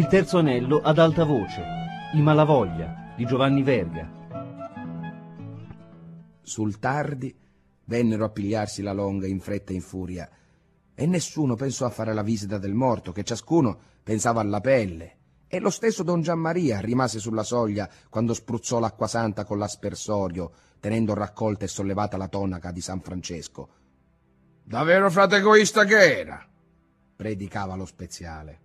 terzo anello ad alta voce, I Malavoglia di Giovanni Verga. Sul tardi vennero a pigliarsi la longa in fretta e in furia, e nessuno pensò a fare la visita del morto, che ciascuno pensava alla pelle. E lo stesso don Gianmaria rimase sulla soglia quando spruzzò l'acqua santa con l'aspersorio, tenendo raccolta e sollevata la tonaca di San Francesco. «Davvero frate egoista che era!» predicava lo speziale.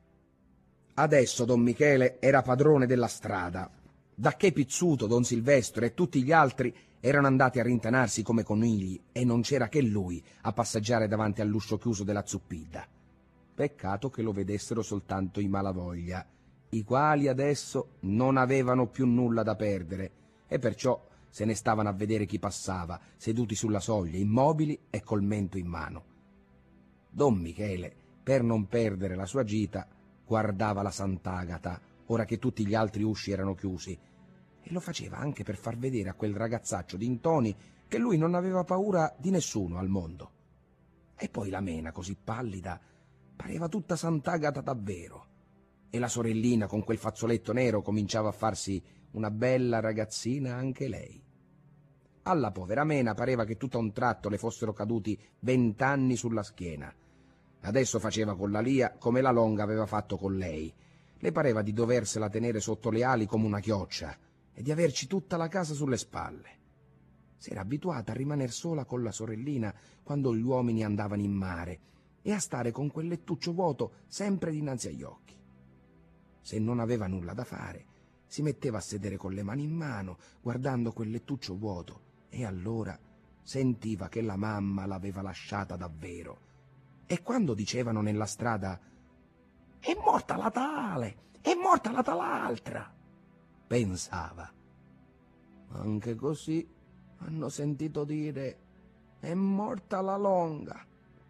Adesso don Michele era padrone della strada, dacché Pizzuto, don Silvestro e tutti gli altri erano andati a rintanarsi come conigli e non c'era che lui a passeggiare davanti all'uscio chiuso della Zuppidda. Peccato che lo vedessero soltanto i Malavoglia, i quali adesso non avevano più nulla da perdere e perciò se ne stavano a vedere chi passava, seduti sulla soglia, immobili e col mento in mano. Don Michele, per non perdere la sua gita, guardava la Sant'Agata, ora che tutti gli altri usci erano chiusi, e lo faceva anche per far vedere a quel ragazzaccio di Ntoni che lui non aveva paura di nessuno al mondo. E poi la Mena, così pallida, pareva tutta Sant'Agata davvero, e la sorellina con quel fazzoletto nero cominciava a farsi una bella ragazzina anche lei. Alla povera Mena pareva che tutto a un tratto le fossero caduti 20 anni sulla schiena. Adesso faceva con la Lia come la Longa aveva fatto con lei. Le pareva di doversela tenere sotto le ali come una chioccia e di averci tutta la casa sulle spalle. S'era abituata a rimaner sola con la sorellina quando gli uomini andavano in mare e a stare con quel lettuccio vuoto sempre dinanzi agli occhi. Se non aveva nulla da fare, si metteva a sedere con le mani in mano, guardando quel lettuccio vuoto, e allora sentiva che la mamma l'aveva lasciata davvero. E quando dicevano nella strada «È morta la tale, è morta la tal'altra», pensava «Anche così hanno sentito dire «È morta la Longa»,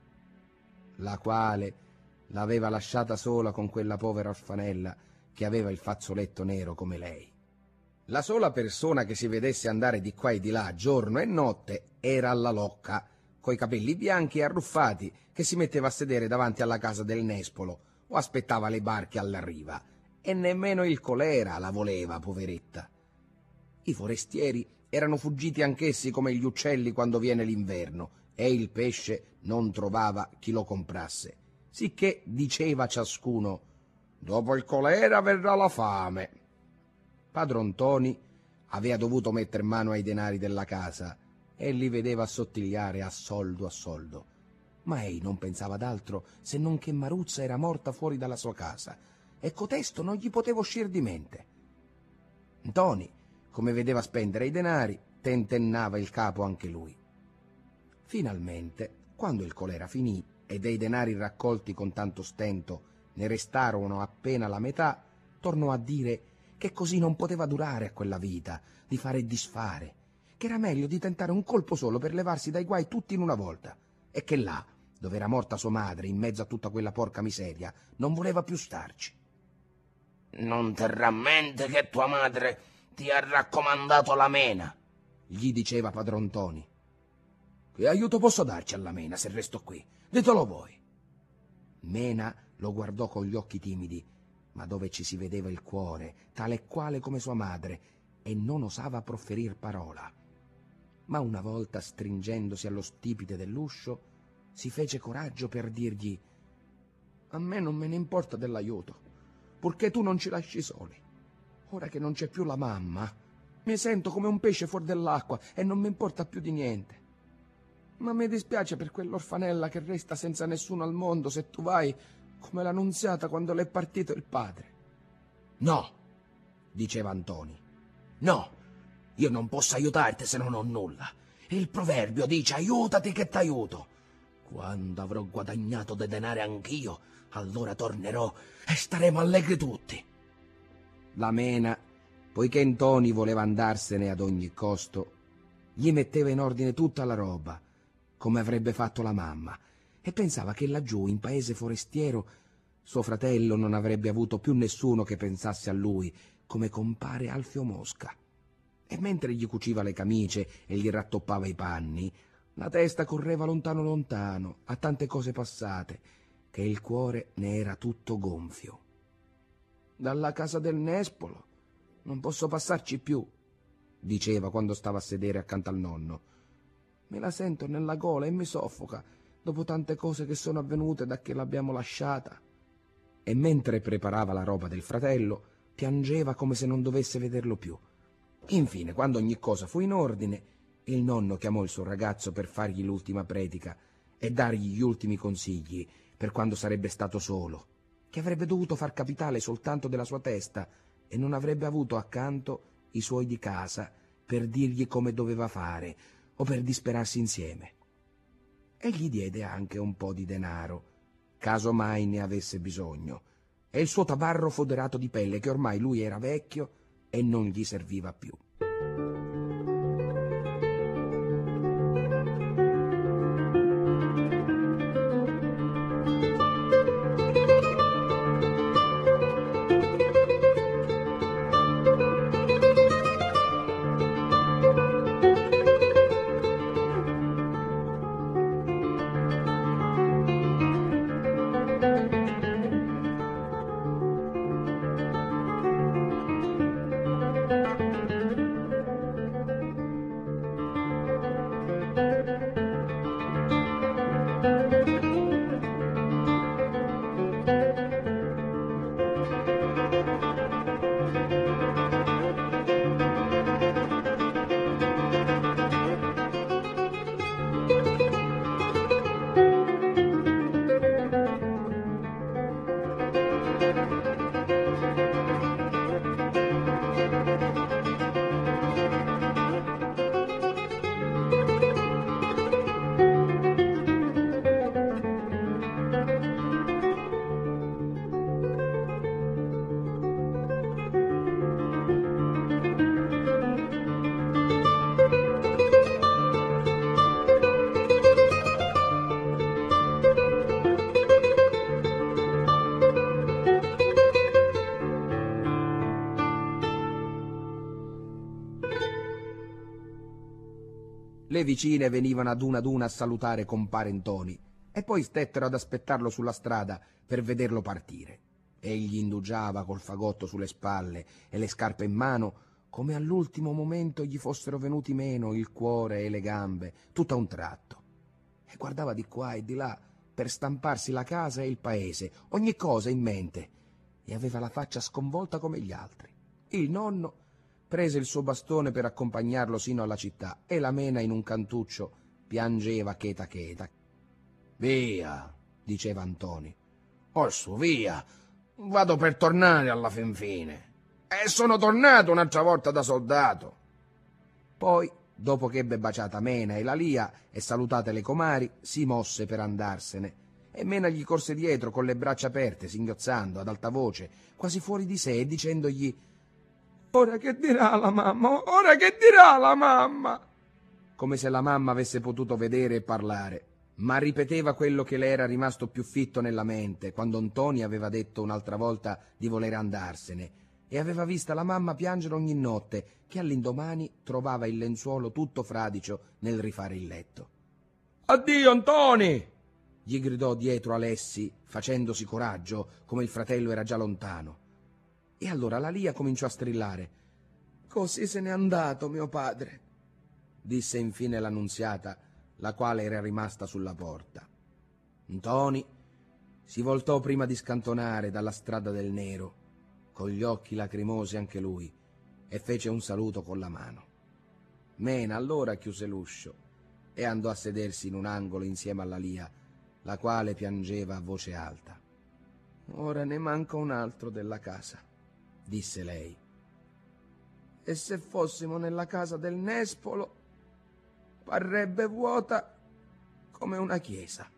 la quale l'aveva lasciata sola con quella povera orfanella che aveva il fazzoletto nero come lei. La sola persona che si vedesse andare di qua e di là giorno e notte era la Locca, coi capelli bianchi e arruffati, che si metteva a sedere davanti alla casa del Nespolo o aspettava le barche alla riva, e nemmeno il colera la voleva, poveretta. I forestieri erano fuggiti anch'essi come gli uccelli quando viene l'inverno, e il pesce non trovava chi lo comprasse, sicché diceva ciascuno «Dopo il colera verrà la fame». Padron Ntoni aveva dovuto metter mano ai denari della casa e li vedeva assottigliare a soldo, ma ei non pensava d'altro se non che Maruzza era morta fuori dalla sua casa e cotesto non gli poteva uscir di mente. Ntoni, come vedeva spendere i denari, tentennava il capo anche lui. Finalmente, quando il colera finì e dei denari raccolti con tanto stento ne restarono appena la metà, tornò a dire che così non poteva durare a quella vita di fare e disfare, che era meglio di tentare un colpo solo per levarsi dai guai tutti in una volta, e che là, dove era morta sua madre, in mezzo a tutta quella porca miseria, non voleva più starci. «Non terrà a mente che tua madre ti ha raccomandato la Mena», gli diceva padron Ntoni. «Che aiuto posso darci alla Mena se resto qui? Ditelo voi». Mena lo guardò con gli occhi timidi, ma dove ci si vedeva il cuore, tale e quale come sua madre, e non osava profferir parola. Ma una volta, stringendosi allo stipite dell'uscio, si fece coraggio per dirgli «A me non me ne importa dell'aiuto, purché tu non ci lasci soli. Ora che non c'è più la mamma, mi sento come un pesce fuor dell'acqua e non mi importa più di niente. Ma mi dispiace per quell'orfanella che resta senza nessuno al mondo se tu vai come l'Annunziata quando l'è partito il padre». «No», diceva Ntoni, «no, io non posso aiutarti se non ho nulla. Il proverbio dice aiutati che t'aiuto. Quando avrò guadagnato dei denari anch'io, allora tornerò e staremo allegri tutti». La Mena, poiché Ntoni voleva andarsene ad ogni costo, gli metteva in ordine tutta la roba, come avrebbe fatto la mamma, e pensava che laggiù, in paese forestiero, suo fratello non avrebbe avuto più nessuno che pensasse a lui, come compare Alfio Mosca. E mentre gli cuciva le camicie e gli rattoppava i panni, la testa correva lontano lontano a tante cose passate, che il cuore ne era tutto gonfio. Dalla casa del Nespolo non posso passarci più, diceva quando stava a sedere accanto al nonno. Me la sento nella gola e mi soffoca dopo tante cose che sono avvenute da che l'abbiamo lasciata. E mentre preparava la roba del fratello, piangeva come se non dovesse vederlo più. Infine, quando ogni cosa fu in ordine, il nonno chiamò il suo ragazzo per fargli l'ultima predica e dargli gli ultimi consigli per quando sarebbe stato solo, che avrebbe dovuto far capitale soltanto della sua testa e non avrebbe avuto accanto i suoi di casa per dirgli come doveva fare o per disperarsi insieme. E gli diede anche un po' di denaro, caso mai ne avesse bisogno, e il suo tabarro foderato di pelle che ormai lui era vecchio e non gli serviva più. Le vicine venivano ad una a salutare compare Ntoni e poi stettero ad aspettarlo sulla strada per vederlo partire. Egli indugiava col fagotto sulle spalle e le scarpe in mano, come all'ultimo momento gli fossero venuti meno il cuore e le gambe, tutto a un tratto. E guardava di qua e di là per stamparsi la casa e il paese, ogni cosa in mente, e aveva la faccia sconvolta come gli altri. Il nonno prese il suo bastone per accompagnarlo sino alla città e la Mena in un cantuccio piangeva cheta cheta. «Via», diceva Ntoni. «Orsu, via, vado per tornare alla fin fine. E sono tornato un'altra volta da soldato». Poi, dopo che ebbe baciata Mena e la Lia e salutate le comari, si mosse per andarsene e Mena gli corse dietro con le braccia aperte, singhiozzando ad alta voce, quasi fuori di sé, e dicendogli: «Ora che dirà la mamma? Ora che dirà la mamma?» Come se la mamma avesse potuto vedere e parlare, ma ripeteva quello che le era rimasto più fitto nella mente quando Ntoni aveva detto un'altra volta di voler andarsene e aveva vista la mamma piangere ogni notte, che all'indomani trovava il lenzuolo tutto fradicio nel rifare il letto. «Addio, Ntoni!» gli gridò dietro Alessi, facendosi coraggio, come il fratello era già lontano. E allora la Lia cominciò a strillare. «Così se n'è andato mio padre», disse infine l'annunziata, la quale era rimasta sulla porta. Ntoni si voltò prima di scantonare dalla strada del Nero, con gli occhi lacrimosi anche lui, e fece un saluto con la mano. Mena allora chiuse l'uscio e andò a sedersi in un angolo insieme alla Lia, la quale piangeva a voce alta. «Ora ne manca un altro della casa», disse lei. «E se fossimo nella casa del Nespolo, parrebbe vuota come una chiesa».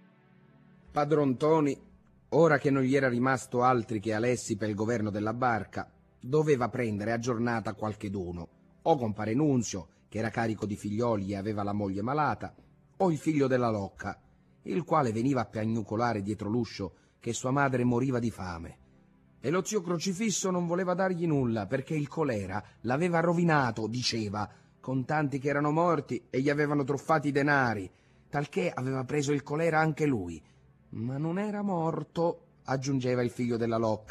Padron Ntoni, ora che non gli era rimasto altri che Alessi per il governo della barca, doveva prendere a giornata qualcheduno, o compare Nunzio, che era carico di figlioli e aveva la moglie malata, o il figlio della Locca, il quale veniva a piagnucolare dietro l'uscio che sua madre moriva di fame. E lo zio Crocifisso non voleva dargli nulla perché il colera l'aveva rovinato, diceva, con tanti che erano morti e gli avevano truffati i denari, talché aveva preso il colera anche lui. Ma non era morto, aggiungeva il figlio della Locca,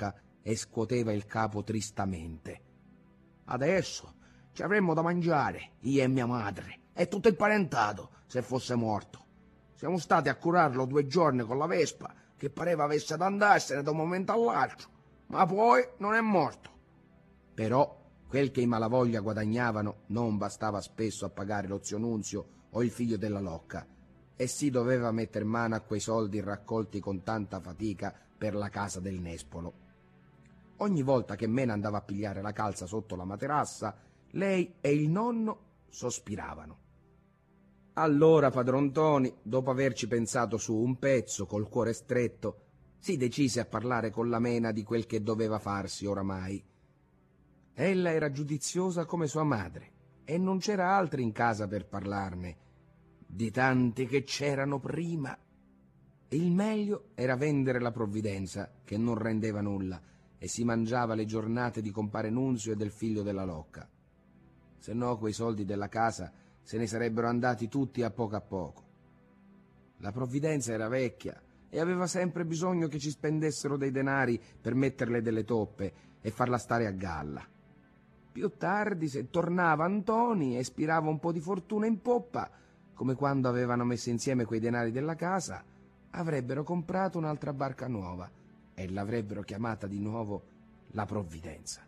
e scuoteva il capo tristamente. Adesso ci avremmo da mangiare, io e mia madre, e tutto il parentato, se fosse morto. Siamo stati a curarlo 2 giorni con la vespa, che pareva avesse ad andarsene da un momento all'altro, ma poi non è morto. Però quel che i Malavoglia guadagnavano non bastava spesso a pagare lo zio Nunzio o il figlio della Locca, e si doveva metter mano a quei soldi raccolti con tanta fatica per la casa del Nespolo. Ogni volta che Mena andava a pigliare la calza sotto la materassa, lei e il nonno sospiravano. Allora padron Ntoni, dopo averci pensato su un pezzo col cuore stretto, si decise a parlare con la Mena di quel che doveva farsi oramai. Ella era giudiziosa come sua madre e non c'era altri in casa per parlarne, di tanti che c'erano prima. Il meglio era vendere la provvidenza, che non rendeva nulla, e si mangiava le giornate di compare Nunzio e del figlio della Locca. Se no quei soldi della casa se ne sarebbero andati tutti a poco. La provvidenza era vecchia e aveva sempre bisogno che ci spendessero dei denari per metterle delle toppe e farla stare a galla. Più tardi, se tornava Ntoni e spirava un po' di fortuna in poppa, come quando avevano messo insieme quei denari della casa, avrebbero comprato un'altra barca nuova e l'avrebbero chiamata di nuovo la Provvidenza.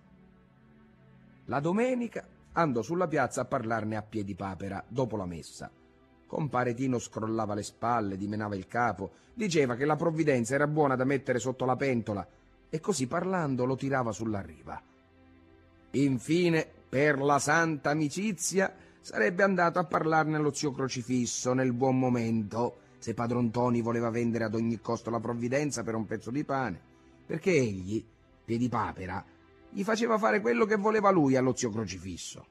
La domenica andò sulla piazza a parlarne a Piedipapera dopo la messa. Compare Tino scrollava le spalle, dimenava il capo, diceva che la Provvidenza era buona da mettere sotto la pentola e così parlando lo tirava sulla riva. Infine, per la santa amicizia, sarebbe andato a parlarne allo zio Crocifisso nel buon momento, se padron Ntoni voleva vendere ad ogni costo la Provvidenza per un pezzo di pane, perché egli, Piedipapera, gli faceva fare quello che voleva lui allo zio Crocifisso.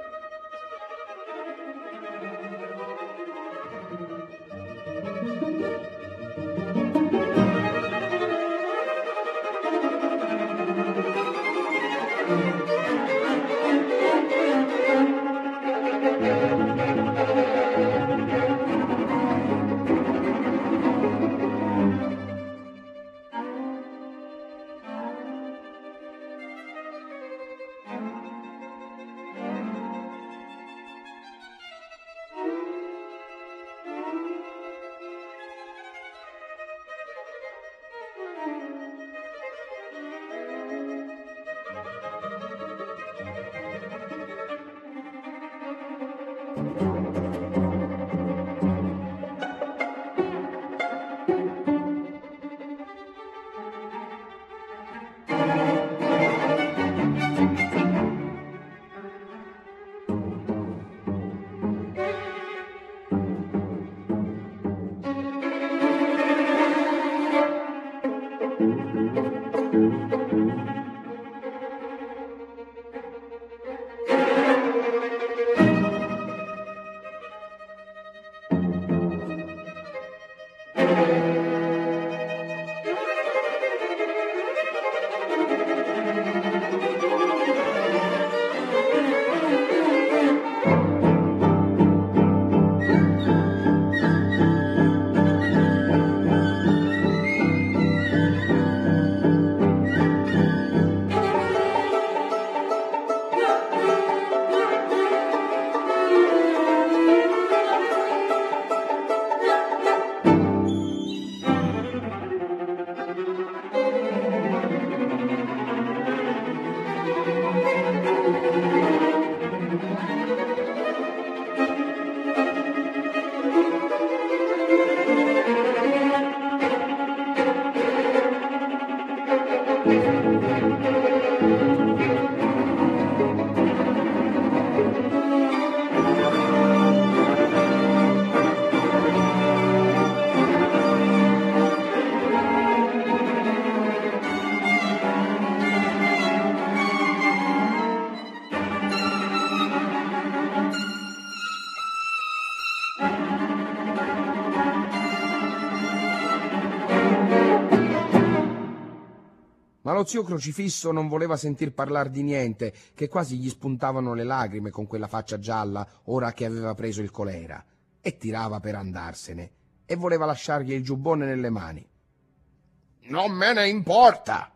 Ma lo zio Crocifisso non voleva sentir parlare di niente, che quasi gli spuntavano le lagrime con quella faccia gialla ora che aveva preso il colera, e tirava per andarsene, e voleva lasciargli il giubbone nelle mani. Non me ne importa,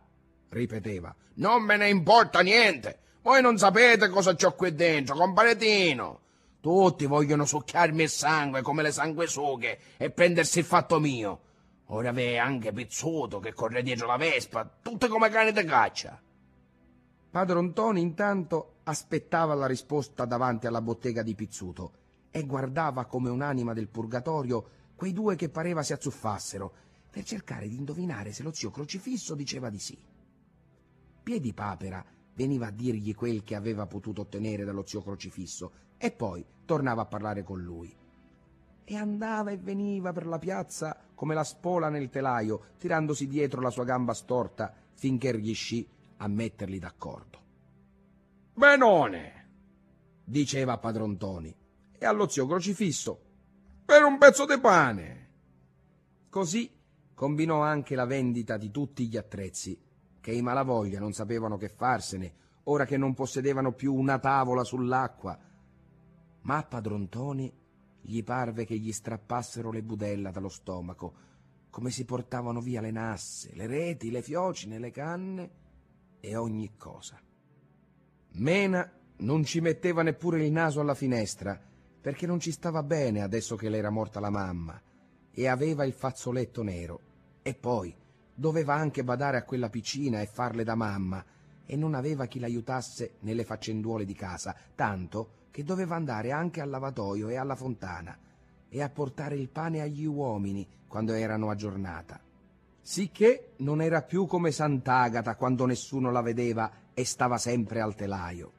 ripeteva. Non me ne importa niente. Voi non sapete cosa c'ho qui dentro, compare Tino. Tutti vogliono succhiarmi il sangue come le sanguisughe e prendersi il fatto mio. Ora v'è anche Pizzuto che corre dietro la Vespa, tutte come cani di caccia. Padron Ntoni intanto aspettava la risposta davanti alla bottega di Pizzuto e guardava come un'anima del purgatorio quei due che pareva si azzuffassero per cercare di indovinare se lo zio Crocifisso diceva di sì. Piedipapera veniva a dirgli quel che aveva potuto ottenere dallo zio Crocifisso e poi tornava a parlare con lui. E andava e veniva per la piazza come la spola nel telaio, tirandosi dietro la sua gamba storta finché riuscì a metterli d'accordo. Benone, diceva padron Ntoni, e allo zio Crocifisso, per un pezzo di pane. Così combinò anche la vendita di tutti gli attrezzi, che i malavoglia non sapevano che farsene, ora che non possedevano più una tavola sull'acqua. Ma a padron Ntoni gli parve che gli strappassero le budella dallo stomaco, come si portavano via le nasse, le reti, le fiocine, le canne e ogni cosa. Mena non ci metteva neppure il naso alla finestra, perché non ci stava bene adesso che le era morta la mamma, e aveva il fazzoletto nero, e poi doveva anche badare a quella piccina e farle da mamma, e non aveva chi l'aiutasse nelle faccenduole di casa, tanto che doveva andare anche al lavatoio e alla fontana, e a portare il pane agli uomini quando erano a giornata. Sicché non era più come Sant'Agata quando nessuno la vedeva e stava sempre al telaio.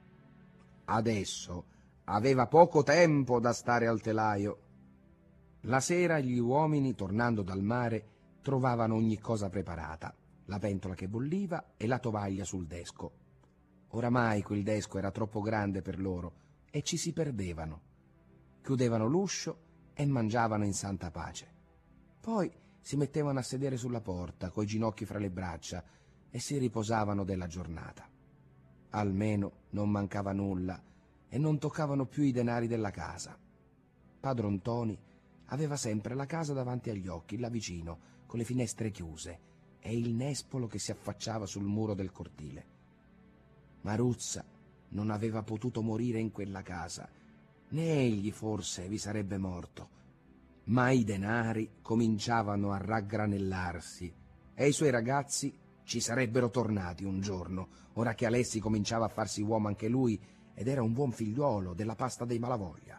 Adesso aveva poco tempo da stare al telaio. La sera gli uomini, tornando dal mare, trovavano ogni cosa preparata, la pentola che bolliva e la tovaglia sul desco. Oramai quel desco era troppo grande per loro e ci si perdevano. Chiudevano l'uscio e mangiavano in santa pace. Poi si mettevano a sedere sulla porta, coi ginocchi fra le braccia, e si riposavano della giornata. Almeno non mancava nulla e non toccavano più i denari della casa. Padron Ntoni aveva sempre la casa davanti agli occhi, là vicino, con le finestre chiuse, e il nespolo che si affacciava sul muro del cortile. Maruzza non aveva potuto morire in quella casa, né egli forse vi sarebbe morto, ma i denari cominciavano a raggranellarsi e i suoi ragazzi ci sarebbero tornati un giorno, ora che Alessi cominciava a farsi uomo anche lui ed era un buon figliuolo della pasta dei Malavoglia.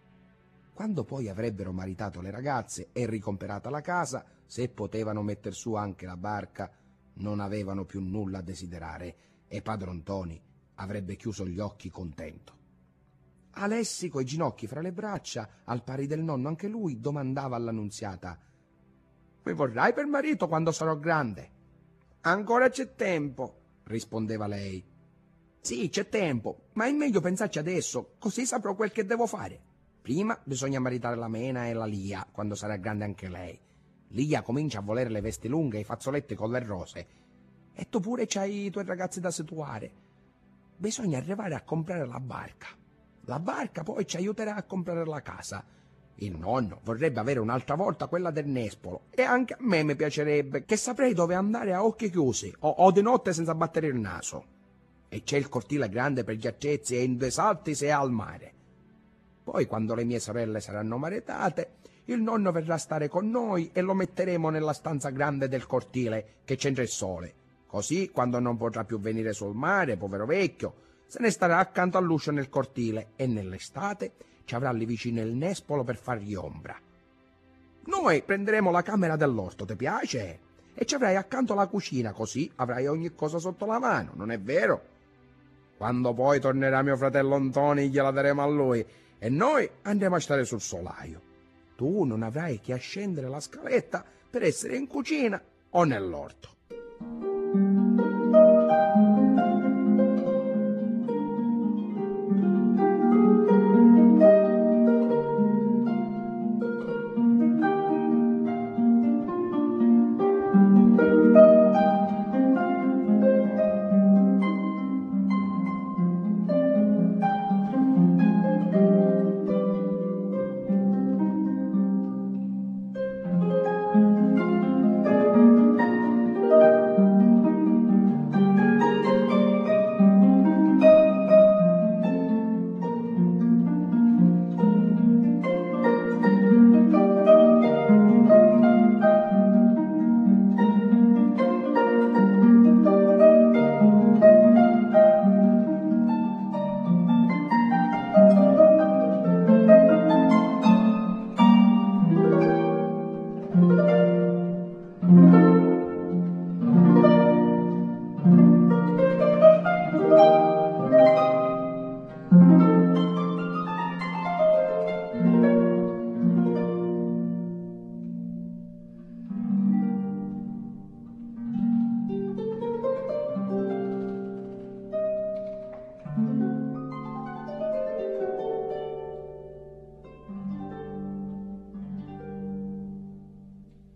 Quando poi avrebbero maritato le ragazze e ricomperata la casa, se potevano metter su anche la barca, non avevano più nulla a desiderare e padron Ntoni avrebbe chiuso gli occhi contento. Alessi, coi ginocchi fra le braccia, al pari del nonno anche lui, domandava all'annunziata: «Mi vorrai per marito quando sarò grande?» «Ancora c'è tempo», rispondeva lei. «Sì, c'è tempo, ma è meglio pensarci adesso, così saprò quel che devo fare. Prima bisogna maritare la Mena e la Lia, quando sarà grande anche lei. Lia comincia a volere le vesti lunghe e i fazzoletti con le rose. E tu pure c'hai i tuoi ragazzi da situare. Bisogna arrivare a comprare la barca. La barca poi ci aiuterà a comprare la casa. Il nonno vorrebbe avere un'altra volta quella del nespolo e anche a me mi piacerebbe, che saprei dove andare a occhi chiusi o di notte senza battere il naso. E c'è il cortile grande per gli attrezzi e in 2 salti se è al mare. Poi quando le mie sorelle saranno maritate, il nonno verrà a stare con noi e lo metteremo nella stanza grande del cortile che c'entra il sole. Così, quando non potrà più venire sul mare, povero vecchio, se ne starà accanto all'uscio nel cortile e nell'estate ci avrà lì vicino il nespolo per fargli ombra. Noi prenderemo la camera dell'orto, ti piace? E ci avrai accanto la cucina, così avrai ogni cosa sotto la mano, non è vero? Quando poi tornerà mio fratello Ntoni gliela daremo a lui e noi andremo a stare sul solaio. Tu non avrai che a scendere la scaletta per essere in cucina o nell'orto.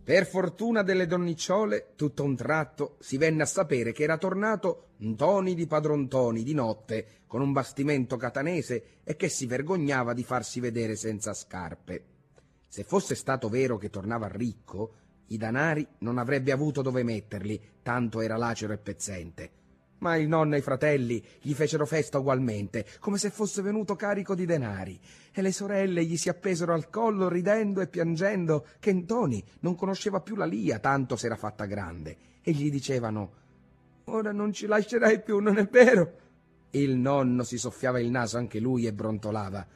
Per fortuna delle donnicciole, tutto a un tratto si venne a sapere che era tornato Ntoni di Padron Ntoni di notte con un bastimento catanese e che si vergognava di farsi vedere senza scarpe. Se fosse stato vero che tornava ricco, i danari non avrebbe avuto dove metterli, tanto era lacero e pezzente. Ma il nonno e i fratelli gli fecero festa ugualmente, come se fosse venuto carico di denari, e le sorelle gli si appesero al collo ridendo e piangendo che Ntoni non conosceva più la lia, tanto s'era fatta grande, e gli dicevano: «Ora non ci lascerai più, non è vero?» Il nonno si soffiava il naso anche lui e brontolava: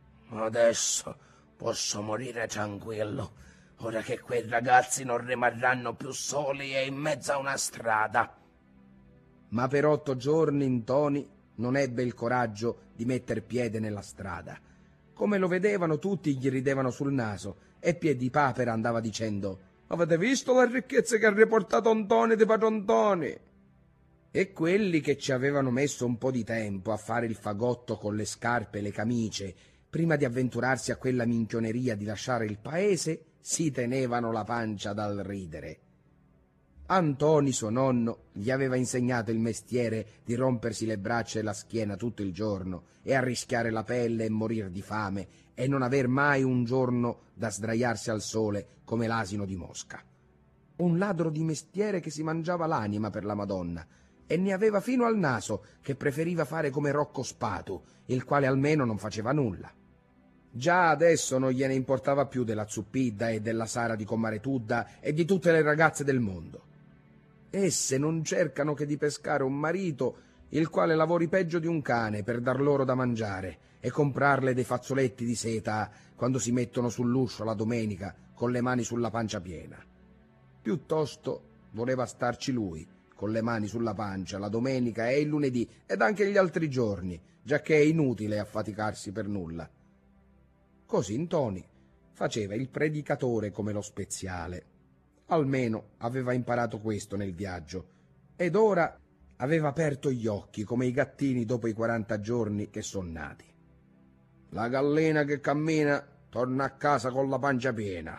«Adesso posso morire tranquillo, ora che quei ragazzi non rimarranno più soli e in mezzo a una strada». Ma per 8 giorni Ntoni non ebbe il coraggio di metter piede nella strada. Come lo vedevano tutti gli ridevano sul naso e Piedipapera andava dicendo: «Avete visto le ricchezze che ha riportato Ntoni di Padron Ntoni?» E quelli che ci avevano messo un po' di tempo a fare il fagotto con le scarpe e le camicie, prima di avventurarsi a quella minchioneria di lasciare il paese, si tenevano la pancia dal ridere. Antoni, suo nonno, gli aveva insegnato il mestiere di rompersi le braccia e la schiena tutto il giorno e a rischiare la pelle e morir di fame e non aver mai un giorno da sdraiarsi al sole come l'asino di Mosca. Un ladro di mestiere che si mangiava l'anima per la Madonna e ne aveva fino al naso, che preferiva fare come Rocco Spatu, il quale almeno non faceva nulla. Già adesso non gliene importava più della Zuppidda e della Sara di Comare Tudda e di tutte le ragazze del mondo. Esse non cercano che di pescare un marito il quale lavori peggio di un cane per dar loro da mangiare e comprarle dei fazzoletti di seta quando si mettono sull'uscio la domenica con le mani sulla pancia piena. Piuttosto voleva starci lui, con le mani sulla pancia, la domenica e il lunedì ed anche gli altri giorni, giacché è inutile affaticarsi per nulla. Così Ntoni faceva il predicatore come lo speziale. Almeno aveva imparato questo nel viaggio, ed ora aveva aperto gli occhi come i gattini dopo i 40 giorni che son nati. La gallina che cammina torna a casa con la pancia piena.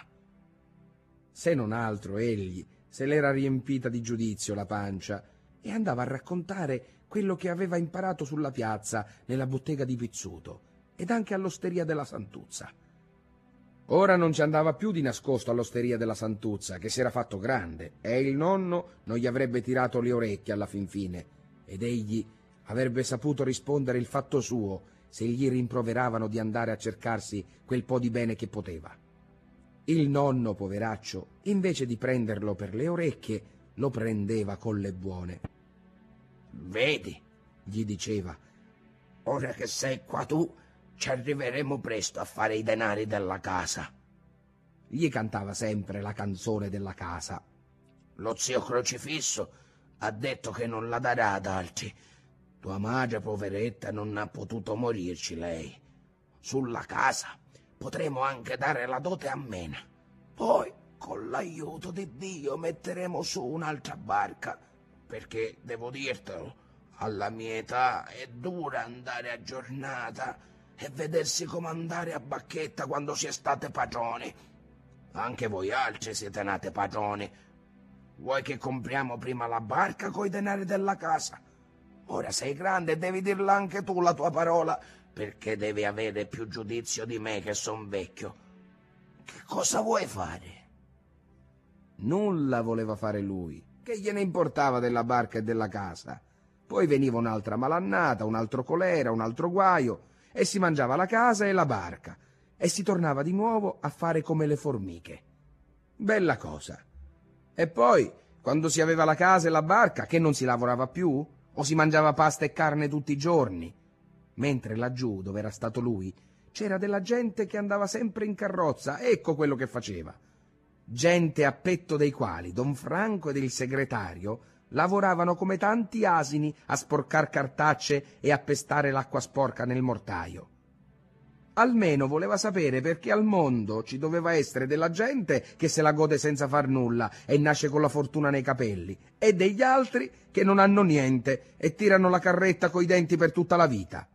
Se non altro egli se l'era riempita di giudizio la pancia e andava a raccontare quello che aveva imparato sulla piazza, nella bottega di Pizzuto ed anche all'osteria della Santuzza. Ora non ci andava più di nascosto all'osteria della Santuzza, che si era fatto grande, e il nonno non gli avrebbe tirato le orecchie alla fin fine, ed egli avrebbe saputo rispondere il fatto suo se gli rimproveravano di andare a cercarsi quel po' di bene che poteva. Il nonno, poveraccio, invece di prenderlo per le orecchie, lo prendeva con le buone. «Vedi», gli diceva, «ora che sei qua tu, ci arriveremo presto a fare i denari della casa». Gli cantava sempre la canzone della casa. «Lo zio Crocifisso ha detto che non la darà ad altri. Tua madre, poveretta, non ha potuto morirci lei. Sulla casa potremo anche dare la dote a Mena. Poi, con l'aiuto di Dio, metteremo su un'altra barca, perché, devo dirtelo, alla mia età è dura andare a giornata e vedersi comandare a bacchetta quando si è state padroni. Anche voi altri siete nate padroni. Vuoi che compriamo prima la barca coi denari della casa? Ora sei grande e devi dirla anche tu la tua parola, perché devi avere più giudizio di me che son vecchio. Che cosa vuoi fare?» Nulla voleva fare lui, che gliene importava della barca e della casa. Poi veniva un'altra malannata, un altro colera, un altro guaio, e si mangiava la casa e la barca, e si tornava di nuovo a fare come le formiche. Bella cosa. E poi, quando si aveva la casa e la barca, che non si lavorava più? O si mangiava pasta e carne tutti i giorni? Mentre laggiù, dove era stato lui, c'era della gente che andava sempre in carrozza, ecco quello che faceva. Gente a petto dei quali Don Franco ed il segretario lavoravano come tanti asini a sporcar cartacce e a pestare l'acqua sporca nel mortaio. Almeno voleva sapere perché al mondo ci doveva essere della gente che se la gode senza far nulla e nasce con la fortuna nei capelli, e degli altri che non hanno niente e tirano la carretta coi denti per tutta la vita.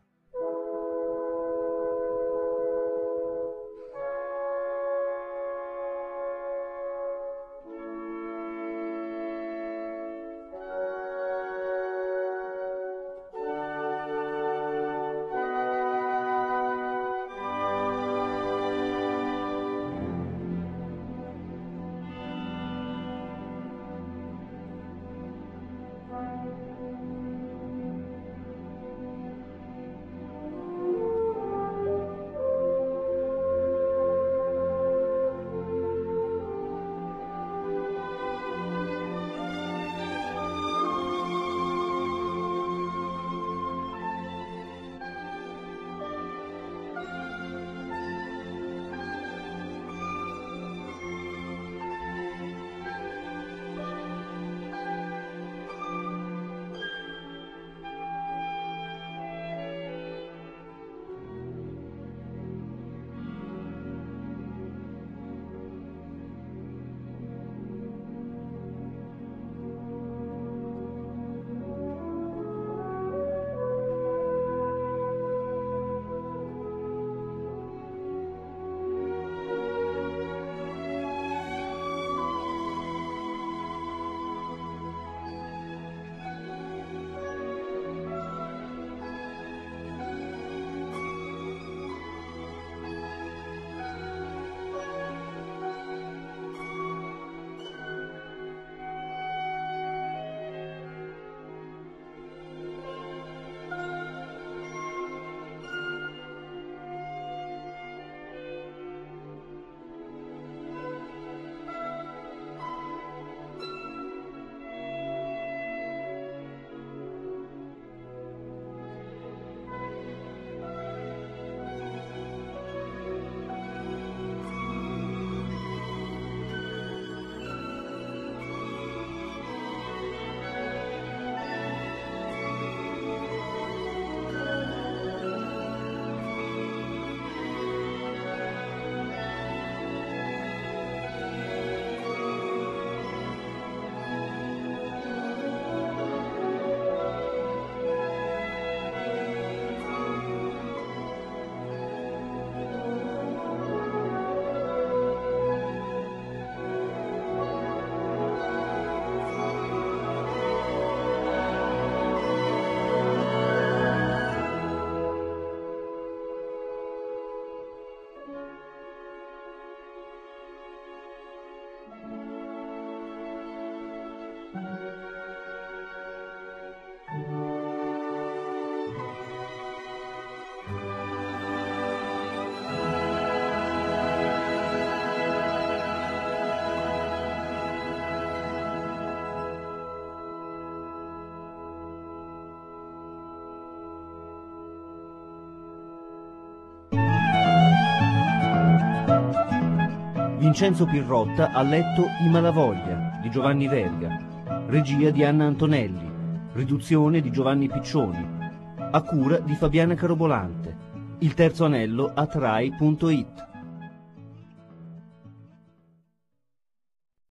Vincenzo Pirrotta ha letto I Malavoglia di Giovanni Verga, regia di Anna Antonelli, riduzione di Giovanni Piccioni, a cura di Fabiana Carobolante. Il terzo anello a Trai.it.